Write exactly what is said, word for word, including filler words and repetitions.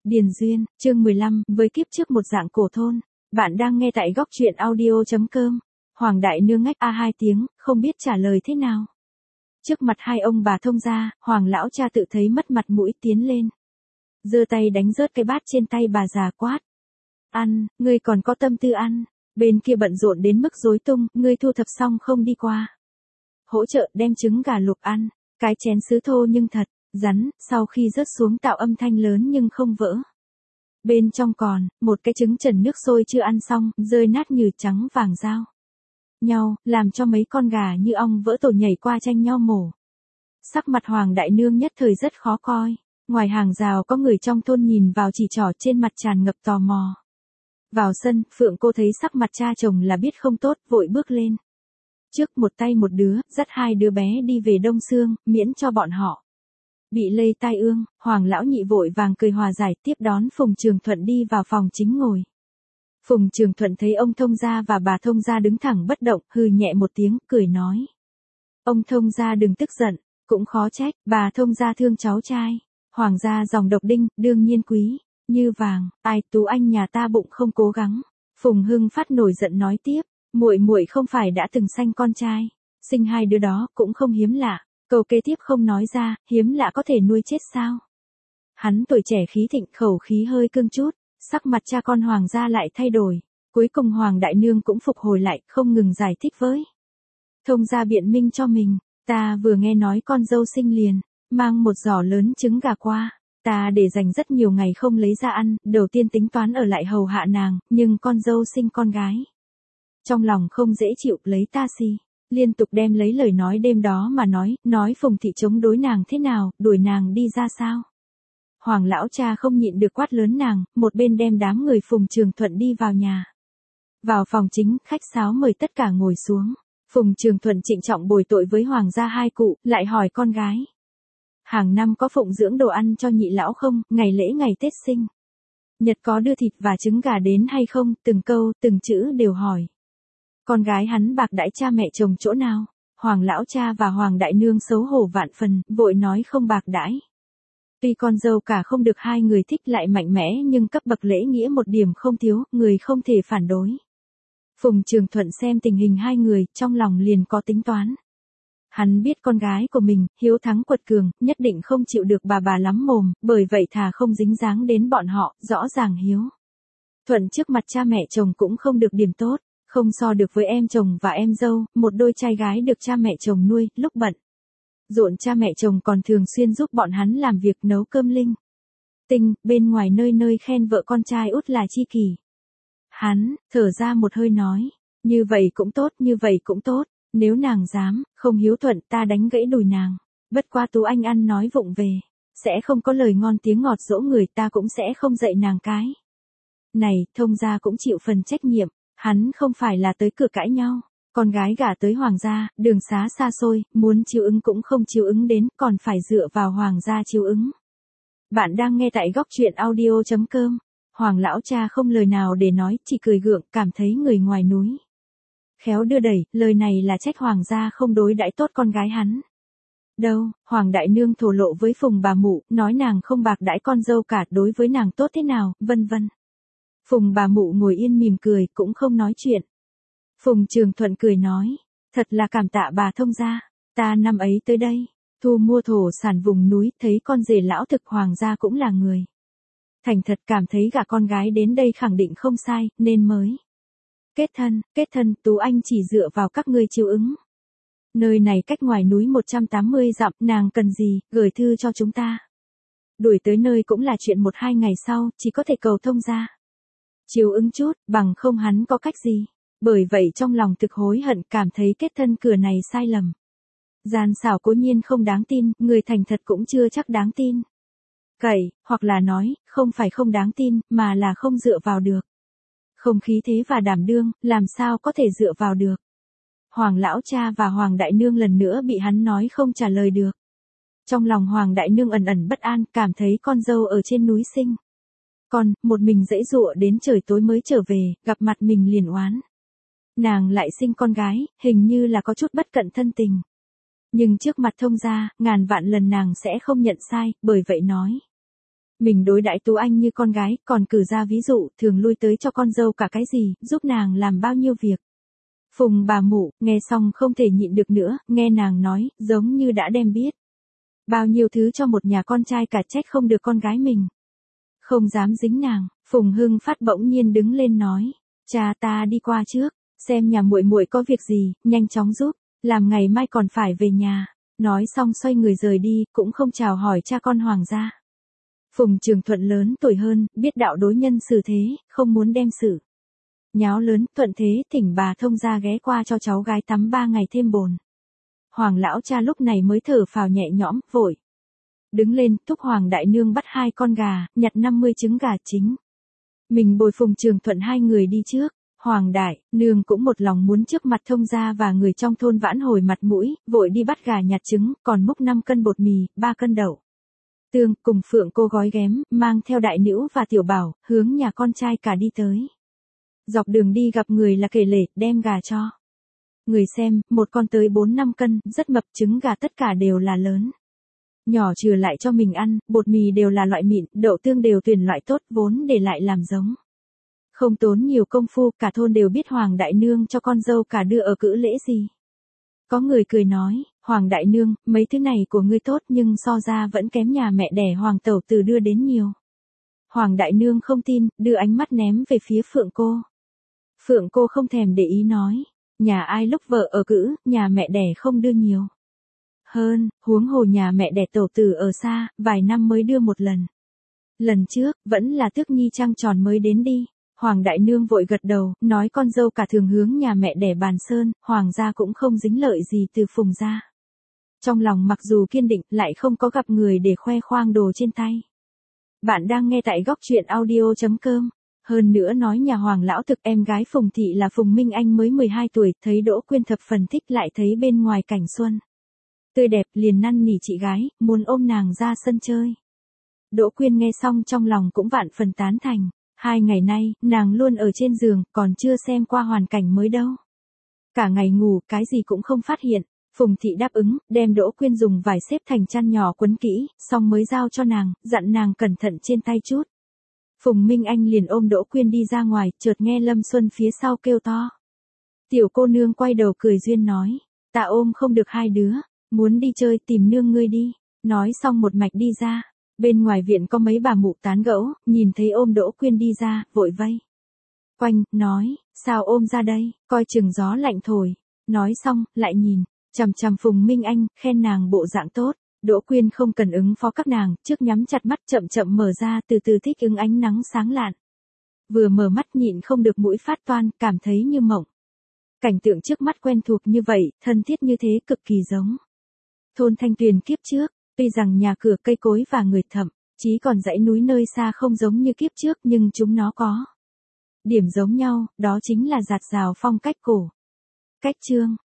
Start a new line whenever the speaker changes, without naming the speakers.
Điền Duyên, chương mười lăm, với kiếp trước một dạng cổ thôn. Bạn đang nghe tại góc truyện audio chấm com. Hoàng đại nương ngách a hai tiếng, không biết trả lời thế nào. Trước mặt hai ông bà thông gia, Hoàng lão cha tự thấy mất mặt mũi tiến lên. Giơ tay đánh rớt cái bát trên tay bà già quát. Ăn, ngươi còn có tâm tư ăn. Bên kia bận rộn đến mức rối tung, ngươi thu thập xong không đi qua. Hỗ trợ đem trứng gà luộc ăn, cái chén sứ thô nhưng thật. Rắn, sau khi rớt xuống tạo âm thanh lớn nhưng không vỡ. Bên trong còn, một cái trứng trần nước sôi chưa ăn xong, rơi nát như trắng vàng dao. Nhau, làm cho mấy con gà như ong vỡ tổ nhảy qua tranh nhau mổ. Sắc mặt Hoàng đại nương nhất thời rất khó coi. Ngoài hàng rào có người trong thôn nhìn vào chỉ trỏ trên mặt tràn ngập tò mò. Vào sân, Phượng cô thấy sắc mặt cha chồng là biết không tốt, vội bước lên. Trước một tay một đứa, dắt hai đứa bé đi về Đông Sương, miễn cho bọn họ bị lây tai ương. Hoàng lão nhị vội vàng cười hòa giải, tiếp đón Phùng Trường Thuận đi vào phòng chính ngồi. Phùng Trường Thuận thấy ông thông gia và bà thông gia đứng thẳng bất động, hừ nhẹ một tiếng, cười nói. Ông thông gia đừng tức giận, cũng khó trách, bà thông gia thương cháu trai. Hoàng gia dòng độc đinh, đương nhiên quý, như vàng, ai Tú anh nhà ta bụng không cố gắng. Phùng Hưng phát nổi giận nói tiếp, muội muội không phải đã từng sanh con trai, sinh hai đứa đó cũng không hiếm lạ. Câu kế tiếp không nói ra, hiếm lạ có thể nuôi chết sao? Hắn tuổi trẻ khí thịnh, khẩu khí hơi cương chút, sắc mặt cha con Hoàng gia lại thay đổi. Cuối cùng Hoàng đại nương cũng phục hồi lại, không ngừng giải thích với. Thông gia biện minh cho mình, ta vừa nghe nói con dâu sinh liền, mang một giỏ lớn trứng gà qua. Ta để dành rất nhiều ngày không lấy ra ăn, đầu tiên tính toán ở lại hầu hạ nàng, nhưng con dâu sinh con gái. Trong lòng không dễ chịu, lấy ta xì. Liên tục đem lấy lời nói đêm đó mà nói, nói Phùng thị chống đối nàng thế nào, đuổi nàng đi ra sao. Hoàng lão cha không nhịn được quát lớn nàng, một bên đem đám người Phùng Trường Thuận đi vào nhà. Vào phòng chính, khách sáo mời tất cả ngồi xuống. Phùng Trường Thuận trịnh trọng bồi tội với Hoàng gia hai cụ, lại hỏi con gái. Hàng năm có phụng dưỡng đồ ăn cho nhị lão không, ngày lễ ngày Tết sinh. Nhật có đưa thịt và trứng gà đến hay không, từng câu, từng chữ đều hỏi. Con gái hắn bạc đãi cha mẹ chồng chỗ nào? Hoàng lão cha và Hoàng đại nương xấu hổ vạn phần, vội nói không bạc đãi. Tuy con dâu cả không được hai người thích lại mạnh mẽ nhưng cấp bậc lễ nghĩa một điểm không thiếu, người không thể phản đối. Phùng Trường Thuận xem tình hình hai người, trong lòng liền có tính toán. Hắn biết con gái của mình, hiếu thắng quật cường, nhất định không chịu được bà bà lắm mồm, bởi vậy thà không dính dáng đến bọn họ, rõ ràng hiếu thuận trước mặt cha mẹ chồng cũng không được điểm tốt. Không so được với em chồng và em dâu, một đôi trai gái được cha mẹ chồng nuôi, lúc bận rộn cha mẹ chồng còn thường xuyên giúp bọn hắn làm việc nấu cơm linh tinh, bên ngoài nơi nơi khen vợ con trai út là chi kỷ. Hắn, thở ra một hơi nói, như vậy cũng tốt, như vậy cũng tốt, nếu nàng dám, không hiếu thuận ta đánh gãy đùi nàng. Bất qua Tú anh ăn nói vụng về, sẽ không có lời ngon tiếng ngọt dỗ người, ta cũng sẽ không dạy nàng cái này, thông gia cũng chịu phần trách nhiệm. Hắn không phải là tới cửa cãi nhau, con gái gả tới Hoàng gia, đường xá xa xôi, muốn chiếu ứng cũng không chiếu ứng đến, còn phải dựa vào Hoàng gia chiếu ứng. Bạn đang nghe tại góc truyện audio chấm com. Hoàng lão cha không lời nào để nói, chỉ cười gượng, cảm thấy người ngoài núi khéo đưa đẩy, lời này là trách Hoàng gia không đối đãi tốt con gái hắn. Đâu, Hoàng đại nương thổ lộ với Phùng bà mụ, nói nàng không bạc đãi con dâu cả, đối với nàng tốt thế nào, vân vân. Phùng bà mụ ngồi yên mỉm cười, cũng không nói chuyện. Phùng Trường Thuận cười nói, thật là cảm tạ bà thông gia, ta năm ấy tới đây, thu mua thổ sản vùng núi, thấy con rể lão thực Hoàng gia cũng là người thành thật, cảm thấy gả con gái đến đây khẳng định không sai, nên mới kết thân, kết thân, Tú anh chỉ dựa vào các ngươi chiếu ứng. Nơi này cách ngoài núi một trăm tám mươi dặm, nàng cần gì, gửi thư cho chúng ta. Đuổi tới nơi cũng là chuyện một hai ngày sau, chỉ có thể cầu thông gia chiếu ứng chút, bằng không hắn có cách gì. Bởi vậy trong lòng thực hối hận, cảm thấy kết thân cửa này sai lầm. Gian xảo cố nhiên không đáng tin, người thành thật cũng chưa chắc đáng tin cậy, hoặc là nói, không phải không đáng tin, mà là không dựa vào được. Không khí thế và đảm đương, làm sao có thể dựa vào được. Hoàng lão cha và Hoàng đại nương lần nữa bị hắn nói không trả lời được. Trong lòng Hoàng đại nương ẩn ẩn bất an, cảm thấy con dâu ở trên núi sinh con, một mình dãy dụa đến trời tối mới trở về, gặp mặt mình liền oán. Nàng lại sinh con gái, hình như là có chút bất cận thân tình. Nhưng trước mặt thông gia, ngàn vạn lần nàng sẽ không nhận sai, bởi vậy nói. Mình đối đãi Tú Anh như con gái, còn cử ra ví dụ, thường lui tới cho con dâu cả cái gì, giúp nàng làm bao nhiêu việc. Phùng bà mụ, nghe xong không thể nhịn được nữa, nghe nàng nói, giống như đã đem biết. Bao nhiêu thứ cho một nhà con trai cả, trách không được con gái mình. Không dám dính nàng, Phùng Hưng Phát bỗng nhiên đứng lên nói, cha ta đi qua trước, xem nhà muội muội có việc gì, nhanh chóng giúp, làm ngày mai còn phải về nhà. Nói xong xoay người rời đi, cũng không chào hỏi cha con Hoàng gia. Phùng Trường Thuận lớn tuổi hơn, biết đạo đối nhân xử thế, không muốn đem sự nháo lớn, thuận thế thỉnh bà thông gia ghé qua cho cháu gái tắm ba ngày thêm bồn. Hoàng lão cha lúc này mới thở phào nhẹ nhõm, vội đứng lên, thúc Hoàng đại nương bắt hai con gà, nhặt năm mươi trứng gà chính. Mình bồi Phùng Trường Thuận hai người đi trước. Hoàng đại nương cũng một lòng muốn trước mặt thông gia và người trong thôn vãn hồi mặt mũi, vội đi bắt gà nhặt trứng, còn múc năm cân bột mì, ba cân đậu tương, cùng Phượng cô gói ghém, mang theo đại nữ và tiểu bảo, hướng nhà con trai cả đi tới. Dọc đường đi gặp người là kể lể, đem gà cho người xem, một con tới bốn năm cân, rất mập, trứng gà tất cả đều là lớn. Nhỏ trừ lại cho mình ăn, bột mì đều là loại mịn, đậu tương đều tuyển loại tốt, vốn để lại làm giống. Không tốn nhiều công phu, cả thôn đều biết Hoàng đại nương cho con dâu cả đưa ở cữ lễ gì. Có người cười nói, Hoàng đại nương, mấy thứ này của ngươi tốt nhưng so ra vẫn kém nhà mẹ đẻ Hoàng tẩu tử đưa đến nhiều. Hoàng đại nương không tin, đưa ánh mắt ném về phía Phượng cô. Phượng cô không thèm để ý nói, nhà ai lúc vợ ở cữ, nhà mẹ đẻ không đưa nhiều. Hơn, huống hồ nhà mẹ đẻ tẩu tử ở xa, vài năm mới đưa một lần. Lần trước, vẫn là Tước Nhi trăng tròn mới đến đi. Hoàng đại nương vội gật đầu, nói con dâu cả thường hướng nhà mẹ đẻ bàn sơn, Hoàng gia cũng không dính lợi gì từ Phùng gia. Trong lòng mặc dù kiên định, lại không có gặp người để khoe khoang đồ trên tay. Bạn đang nghe tại góc truyện audio chấm com. Hơn nữa nói nhà Hoàng lão thực, em gái Phùng thị là Phùng Minh Anh mới mười hai tuổi, thấy Đỗ Quyên thập phần thích, lại thấy bên ngoài cảnh xuân tươi đẹp, liền năn nỉ chị gái, muốn ôm nàng ra sân chơi. Đỗ Quyên nghe xong trong lòng cũng vạn phần tán thành. Hai ngày nay, nàng luôn ở trên giường, còn chưa xem qua hoàn cảnh mới đâu. Cả ngày ngủ, cái gì cũng không phát hiện. Phùng thị đáp ứng, đem Đỗ Quyên dùng vải xếp thành chăn nhỏ quấn kỹ, xong mới giao cho nàng, dặn nàng cẩn thận trên tay chút. Phùng Minh Anh liền ôm Đỗ Quyên đi ra ngoài, chợt nghe Lâm Xuân phía sau kêu to. Tiểu cô nương quay đầu cười duyên nói, ta ôm không được hai đứa, muốn đi chơi tìm nương ngươi đi. Nói xong một mạch đi ra. Bên ngoài viện có mấy bà mụ tán gẫu, nhìn thấy ôm Đỗ Quyên đi ra, vội vây quanh, nói, sao ôm ra đây, coi chừng gió lạnh thổi. Nói xong, lại nhìn, chằm chằm Phùng Minh Anh, khen nàng bộ dạng tốt. Đỗ Quyên không cần ứng phó các nàng, trước nhắm chặt mắt chậm chậm mở ra, từ từ thích ứng ánh nắng sáng lạn. Vừa mở mắt nhịn không được mũi phát toan, cảm thấy như mộng. Cảnh tượng trước mắt quen thuộc như vậy, thân thiết như thế, cực kỳ giống thôn Thanh Tuyền kiếp trước. Tuy rằng nhà cửa cây cối và người thậm chí còn dãy núi nơi xa không giống như kiếp trước, nhưng chúng nó có điểm giống nhau, đó chính là dạt dào phong cách cổ. Cách chương